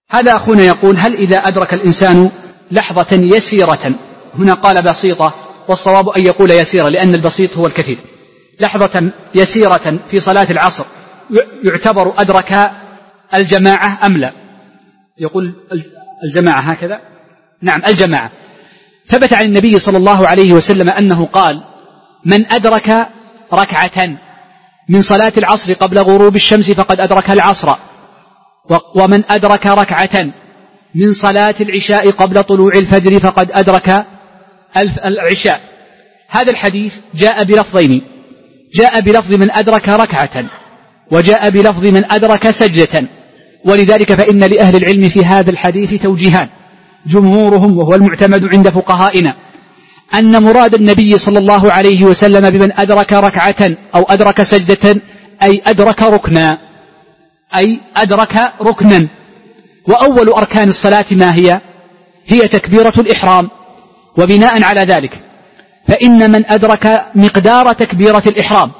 هذا أخونا يقول: هل إذا أدرك الإنسان لحظة يسيرة، هنا قال بسيطة والصواب أن يقول يسيرة لأن البسيط هو الكثير، لحظة يسيرة في صلاة العصر يعتبر أدرك الجماعة أم لا؟ يقول الجماعة هكذا. نعم الجماعة. ثبت عن النبي صلى الله عليه وسلم أنه قال: من أدرك ركعة من صلاة العصر قبل غروب الشمس فقد أدرك العصر، ومن أدرك ركعة من صلاة العشاء قبل طلوع الفجر فقد أدرك العشاء. هذا الحديث جاء بلفظين، جاء بلفظ من أدرك ركعة وجاء بلفظ من أدرك سجدة، ولذلك فإن لأهل العلم في هذا الحديث توجيهان، جمهورهم وهو المعتمد عند فقهائنا أن مراد النبي صلى الله عليه وسلم بمن أدرك ركعة أو أدرك سجدة أي أدرك ركنا، أي أدرك ركنا. وأول أركان الصلاة ما هي؟ هي تكبيرة الإحرام، وبناء على ذلك فإن من أدرك مقدار تكبيرة الإحرام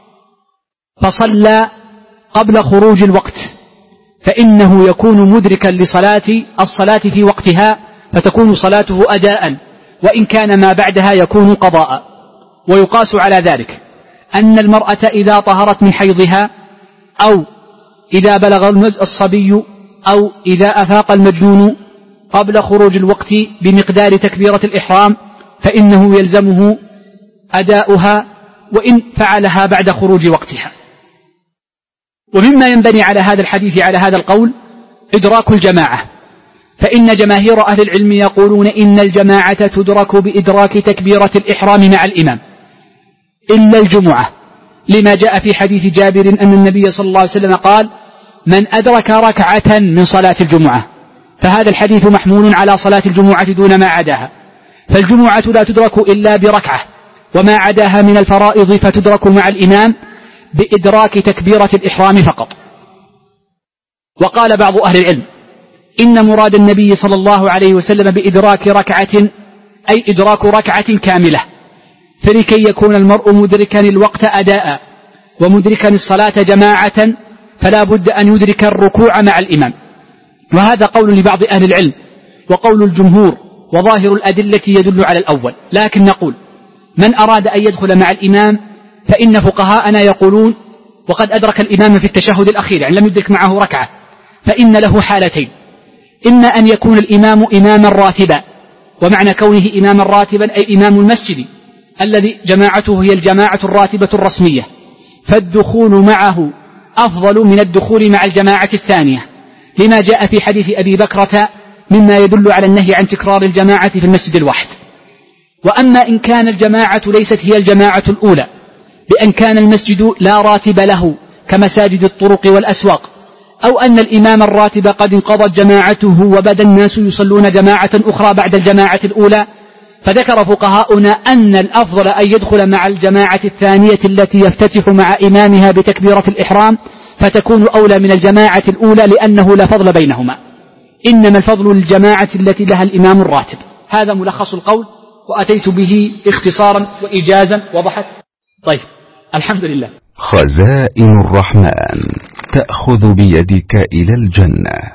فصلى قبل خروج الوقت فإنه يكون مدركا الصلاة في وقتها، فتكون صلاته أداء، وإن كان ما بعدها يكون قضاء. ويقاس على ذلك أن المرأة إذا طهرت من حيضها أو إذا بلغ الصبي أو إذا أفاق المجنون قبل خروج الوقت بمقدار تكبيرة الإحرام فإنه يلزمه أداؤها وإن فعلها بعد خروج وقتها. ومما ينبني على هذا الحديث على هذا القول إدراك الجماعة، فإن جماهير أهل العلم يقولون إن الجماعة تدرك بإدراك تكبيرة الإحرام مع الإمام إلا الجمعة، لما جاء في حديث جابر أن النبي صلى الله عليه وسلم قال: من أدرك ركعة من صلاة الجمعة. فهذا الحديث محمول على صلاة الجمعة دون ما عداها، فالجمعة لا تدرك إلا بركعة، وما عداها من الفرائض فتدرك مع الإمام بإدراك تكبيرة الإحرام فقط. وقال بعض أهل العلم إن مراد النبي صلى الله عليه وسلم بإدراك ركعة أي إدراك ركعة كاملة، فلكي يكون المرء مدركا الوقت أداء ومدركا الصلاة جماعة فلا بد أن يدرك الركوع مع الإمام. وهذا قول لبعض أهل العلم وقول الجمهور، وظاهر الأدلة يدل على الأول. لكن نقول من أراد أن يدخل مع الإمام فإن فقهاءنا يقولون وقد أدرك الإمام في التشهد الأخير، يعني لم يدرك معه ركعة، فإن له حالتين: إما أن يكون الإمام إماما راتبا، ومعنى كونه إماما راتبا أي إمام المسجد الذي جماعته هي الجماعة الراتبة الرسمية، فالدخول معه أفضل من الدخول مع الجماعة الثانية، لما جاء في حديث أبي بكرة مما يدل على النهي عن تكرار الجماعة في المسجد الواحد. وأما إن كان الجماعة ليست هي الجماعة الأولى، بأن كان المسجد لا راتب له كمساجد الطرق والأسواق، أو أن الإمام الراتب قد انقضت جماعته وبدا الناس يصلون جماعة أخرى بعد الجماعة الأولى، فذكر فقهاؤنا أن الأفضل أن يدخل مع الجماعة الثانية التي يفتتح مع إمامها بتكبيرة الإحرام، فتكون أولى من الجماعة الأولى لأنه لا فضل بينهما، إنما الفضل للجماعة التي لها الإمام الراتب. هذا ملخص القول، وأتيت به اختصارا وإيجازا. وضحت؟ طيب الحمد لله. خزائن الرحمن تأخذ بيدك إلى الجنة.